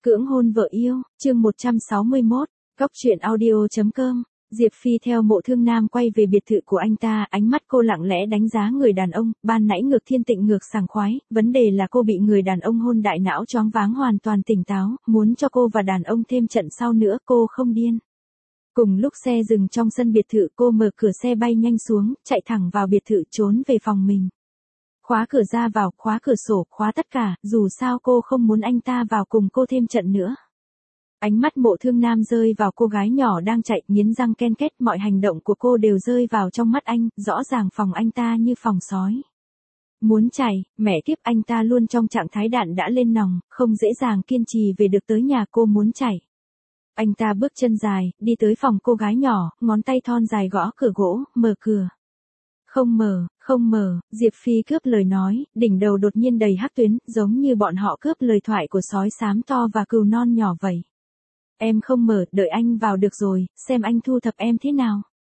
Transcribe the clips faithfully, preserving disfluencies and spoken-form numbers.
Cưỡng hôn vợ yêu, chương một trăm sáu mươi mốt, góc truyện audio chấm com. Diệp Phi theo Mộ Thương Nam quay về biệt thự của anh ta, ánh mắt cô lặng lẽ đánh giá người đàn ông, ban nãy ngược thiên tịnh ngược sảng khoái, vấn đề là cô bị người đàn ông hôn đại não choáng váng hoàn toàn tỉnh táo, muốn cho cô và đàn ông thêm trận sau nữa cô không điên. Cùng lúc xe dừng trong sân biệt thự, cô mở cửa xe bay nhanh xuống, chạy thẳng vào biệt thự trốn về phòng mình. Khóa cửa ra vào, khóa cửa sổ, khóa tất cả, dù sao cô không muốn anh ta vào cùng cô thêm trận nữa. Ánh mắt Mộ Thương Nam rơi vào cô gái nhỏ đang chạy, nghiến răng ken két, mọi hành động của cô đều rơi vào trong mắt anh, rõ ràng phòng anh ta như phòng sói. Muốn chạy, mẹ kiếp, anh ta luôn trong trạng thái đạn đã lên nòng, không dễ dàng kiên trì về được tới nhà cô muốn chạy. Anh ta bước chân dài, đi tới phòng cô gái nhỏ, ngón tay thon dài gõ cửa gỗ, mở cửa. Không mở, không mở, Diệp Phi cướp lời nói, đỉnh đầu đột nhiên đầy hắc tuyến, giống như bọn họ cướp lời thoại của sói xám to và cừu non nhỏ vậy. Em không mở, đợi anh vào được rồi, xem anh thu thập em thế nào.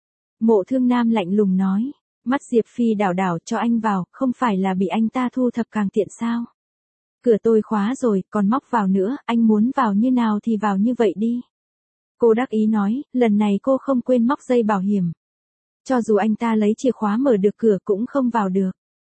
Mộ Thương Nam lạnh lùng nói, mắt Diệp Phi đảo đảo, cho anh vào, không phải là bị anh ta thu thập càng tiện sao. Cửa tôi khóa rồi, còn móc vào nữa, anh muốn vào như nào thì vào như vậy đi. Cô đắc ý nói, lần này cô không quên móc dây bảo hiểm. Cho dù anh ta lấy chìa khóa mở được cửa cũng không vào được.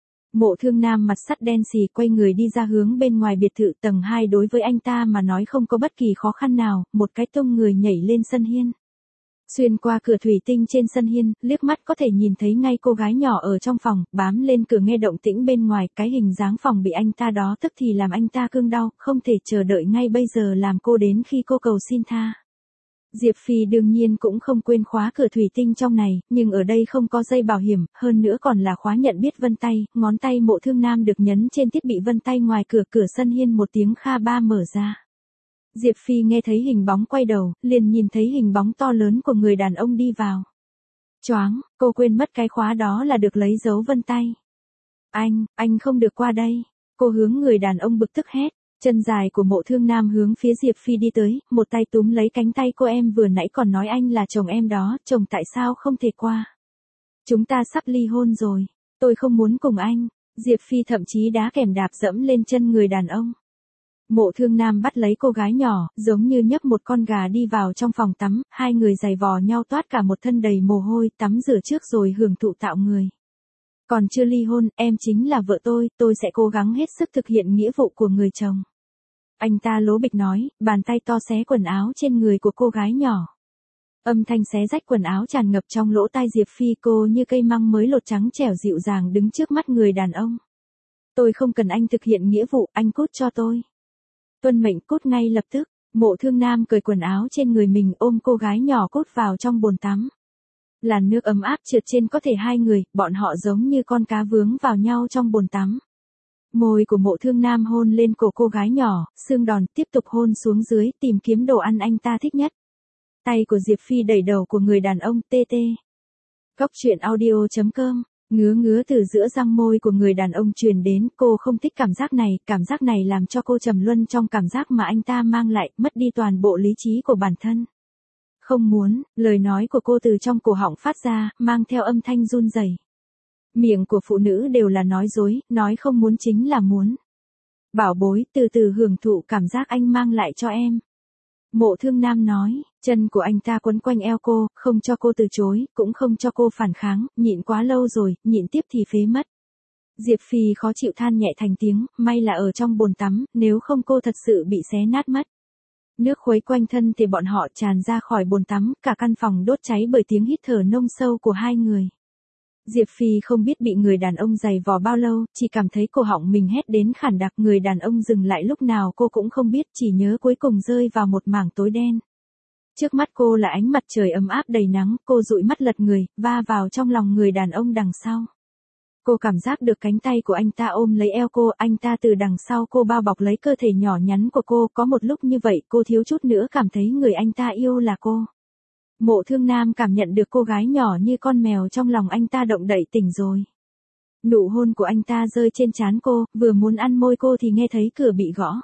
Mộ Thương Nam mặt sắt đen xì quay người đi ra hướng bên ngoài biệt thự tầng hai, đối với anh ta mà nói không có bất kỳ khó khăn nào, một cái tung người nhảy lên sân hiên. Xuyên qua cửa thủy tinh trên sân hiên, liếc mắt có thể nhìn thấy ngay cô gái nhỏ ở trong phòng, bám lên cửa nghe động tĩnh bên ngoài, cái hình dáng phòng bị anh ta đó tức thì làm anh ta cương đau, không thể chờ đợi ngay bây giờ làm cô đến khi cô cầu xin tha. Diệp Phi đương nhiên cũng không quên khóa cửa thủy tinh trong này, nhưng ở đây không có dây bảo hiểm, hơn nữa còn là khóa nhận biết vân tay, ngón tay Mộ Thương Nam được nhấn trên thiết bị vân tay ngoài cửa, cửa sân hiên một tiếng kha ba mở ra. Diệp Phi nghe thấy hình bóng quay đầu, liền nhìn thấy hình bóng to lớn của người đàn ông đi vào. Choáng, cô quên mất cái khóa đó là được lấy dấu vân tay. Anh, anh không được qua đây. Cô hướng người đàn ông bực tức hét. Chân dài của Mộ Thương Nam hướng phía Diệp Phi đi tới, một tay túm lấy cánh tay cô, em vừa nãy còn nói anh là chồng em đó, chồng tại sao không thể qua? Chúng ta sắp ly hôn rồi, tôi không muốn cùng anh. Diệp Phi thậm chí đá kèm đạp dẫm lên chân người đàn ông. Mộ Thương Nam bắt lấy cô gái nhỏ, giống như nhấc một con gà đi vào trong phòng tắm, hai người giày vò nhau toát cả một thân đầy mồ hôi, tắm rửa trước rồi hưởng thụ tạo người. Còn chưa ly hôn, em chính là vợ tôi, tôi sẽ cố gắng hết sức thực hiện nghĩa vụ của người chồng. Anh ta lố bịch nói, bàn tay to xé quần áo trên người của cô gái nhỏ. Âm thanh xé rách quần áo tràn ngập trong lỗ tai Diệp Phi, cô như cây măng mới lột trắng trẻo dịu dàng đứng trước mắt người đàn ông. Tôi không cần anh thực hiện nghĩa vụ, anh cút cho tôi. Tuân mệnh, cút ngay lập tức. Mộ Thương Nam cởi quần áo trên người mình, ôm cô gái nhỏ cút vào trong bồn tắm. Làn nước ấm áp trượt trên có thể hai người, bọn họ giống như con cá vướng vào nhau trong bồn tắm. Môi của Mộ Thương Nam hôn lên cổ cô gái nhỏ, xương đòn, tiếp tục hôn xuống dưới, tìm kiếm đồ ăn anh ta thích nhất. Tay của Diệp Phi đẩy đầu của người đàn ông, tê tê. Góc truyện audio chấm com, ngứa ngứa từ giữa răng môi của người đàn ông truyền đến, cô không thích cảm giác này, cảm giác này làm cho cô trầm luân trong cảm giác mà anh ta mang lại, mất đi toàn bộ lý trí của bản thân. Không muốn, lời nói của cô từ trong cổ họng phát ra, mang theo âm thanh run rẩy. Miệng của phụ nữ đều là nói dối, nói không muốn chính là muốn. Bảo bối, từ từ hưởng thụ cảm giác anh mang lại cho em. Mộ Thương Nam nói, chân của anh ta quấn quanh eo cô, không cho cô từ chối, cũng không cho cô phản kháng, nhịn quá lâu rồi, nhịn tiếp thì phế mất. Diệp Phi khó chịu than nhẹ thành tiếng, may là ở trong bồn tắm, nếu không cô thật sự bị xé nát mất. Nước khuấy quanh thân thì bọn họ tràn ra khỏi bồn tắm, cả căn phòng đốt cháy bởi tiếng hít thở nông sâu của hai người. Diệp Phi không biết bị người đàn ông giày vò bao lâu, chỉ cảm thấy cổ họng mình hét đến khản đặc, người đàn ông dừng lại lúc nào cô cũng không biết, chỉ nhớ cuối cùng rơi vào một mảng tối đen. Trước mắt cô là ánh mặt trời ấm áp đầy nắng, cô dụi mắt lật người, va vào trong lòng người đàn ông đằng sau. Cô cảm giác được cánh tay của anh ta ôm lấy eo cô, anh ta từ đằng sau cô bao bọc lấy cơ thể nhỏ nhắn của cô, có một lúc như vậy cô thiếu chút nữa cảm thấy người anh ta yêu là cô. Mộ Thương Nam cảm nhận được cô gái nhỏ như con mèo trong lòng anh ta động đậy tỉnh rồi. Nụ hôn của anh ta rơi trên trán cô, vừa muốn ăn môi cô thì nghe thấy cửa bị gõ.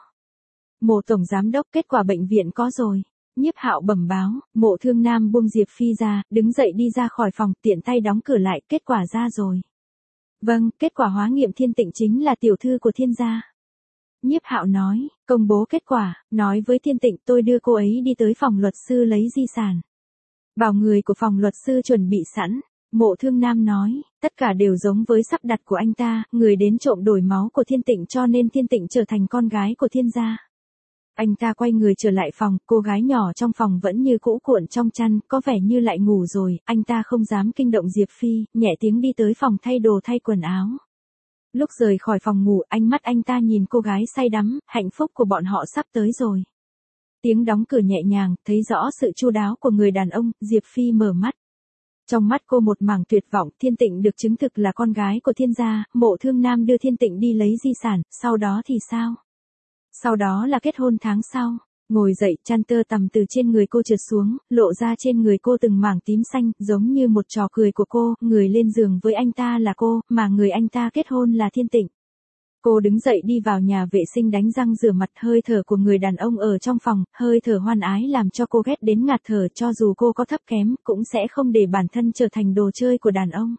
Mộ tổng giám đốc, kết quả bệnh viện có rồi. Nhiếp Hạo bẩm báo. Mộ Thương Nam buông Diệp Phi ra, đứng dậy đi ra khỏi phòng, tiện tay đóng cửa lại, kết quả ra rồi. Vâng, kết quả hóa nghiệm thiên tịnh chính là tiểu thư của Thiên gia. Nhiếp Hạo nói, công bố kết quả, nói với Thiên Tịnh tôi đưa cô ấy đi tới phòng luật sư lấy di sản. Bảo người của phòng luật sư chuẩn bị sẵn. Mộ Thương Nam nói, tất cả đều giống với sắp đặt của anh ta, người đến trộm đổi máu của Thiên Tịnh cho nên Thiên Tịnh trở thành con gái của Thiên gia. Anh ta quay người trở lại phòng, cô gái nhỏ trong phòng vẫn như cũ cuộn trong chăn, có vẻ như lại ngủ rồi, anh ta không dám kinh động Diệp Phi, nhẹ tiếng đi tới phòng thay đồ thay quần áo. Lúc rời khỏi phòng ngủ, ánh mắt anh ta nhìn cô gái say đắm, hạnh phúc của bọn họ sắp tới rồi. Tiếng đóng cửa nhẹ nhàng, thấy rõ sự chu đáo của người đàn ông, Diệp Phi mở mắt. Trong mắt cô một mảng tuyệt vọng, Thiên Tịnh được chứng thực là con gái của Thiên gia, Mộ Thương Nam đưa Thiên Tịnh đi lấy di sản, sau đó thì sao? Sau đó là kết hôn tháng sau. Ngồi dậy, chăn tơ tằm từ trên người cô trượt xuống, lộ ra trên người cô từng mảng tím xanh, giống như một trò cười của cô, người lên giường với anh ta là cô, mà người anh ta kết hôn là Thiên Tịnh. Cô đứng dậy đi vào nhà vệ sinh đánh răng rửa mặt, hơi thở của người đàn ông ở trong phòng, hơi thở hoan ái làm cho cô ghét đến ngạt thở, cho dù cô có thấp kém, cũng sẽ không để bản thân trở thành đồ chơi của đàn ông.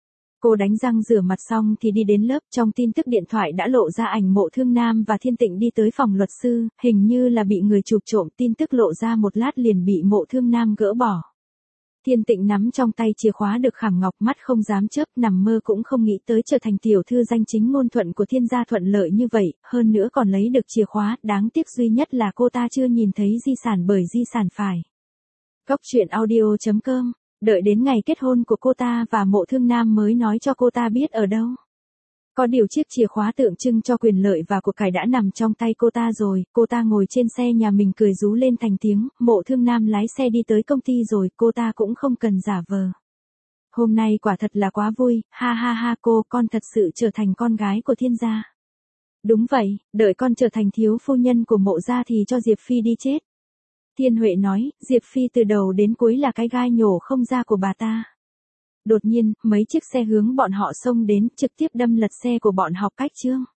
Cô đánh răng rửa mặt xong thì đi đến lớp, trong tin tức điện thoại đã lộ ra ảnh Mộ Thương Nam và Thiên Tịnh đi tới phòng luật sư, hình như là bị người chụp trộm, tin tức lộ ra một lát liền bị Mộ Thương Nam gỡ bỏ. Thiên Tịnh nắm trong tay chìa khóa được khảm ngọc, mắt không dám chớp, nằm mơ cũng không nghĩ tới trở thành tiểu thư danh chính ngôn thuận của Thiên gia thuận lợi như vậy, hơn nữa còn lấy được chìa khóa, đáng tiếc duy nhất là cô ta chưa nhìn thấy di sản bởi di sản phải. Cốc truyện audio chấm com, đợi đến ngày kết hôn của cô ta và Mộ Thương Nam mới nói cho cô ta biết ở đâu. Có điều chiếc chìa khóa tượng trưng cho quyền lợi và của cải đã nằm trong tay cô ta rồi, cô ta ngồi trên xe nhà mình cười rú lên thành tiếng, Mộ Thương Nam lái xe đi tới công ty rồi, cô ta cũng không cần giả vờ. Hôm nay quả thật là quá vui, ha ha ha cô, con thật sự trở thành con gái của Thiên gia. Đúng vậy, đợi con trở thành thiếu phu nhân của Mộ gia thì cho Diệp Phi đi chết. Thiên Huệ nói, Diệp Phi từ đầu đến cuối là cái gai nhổ không ra của bà ta. Đột nhiên, mấy chiếc xe hướng bọn họ xông đến, trực tiếp đâm lật xe của bọn học Cách Trương.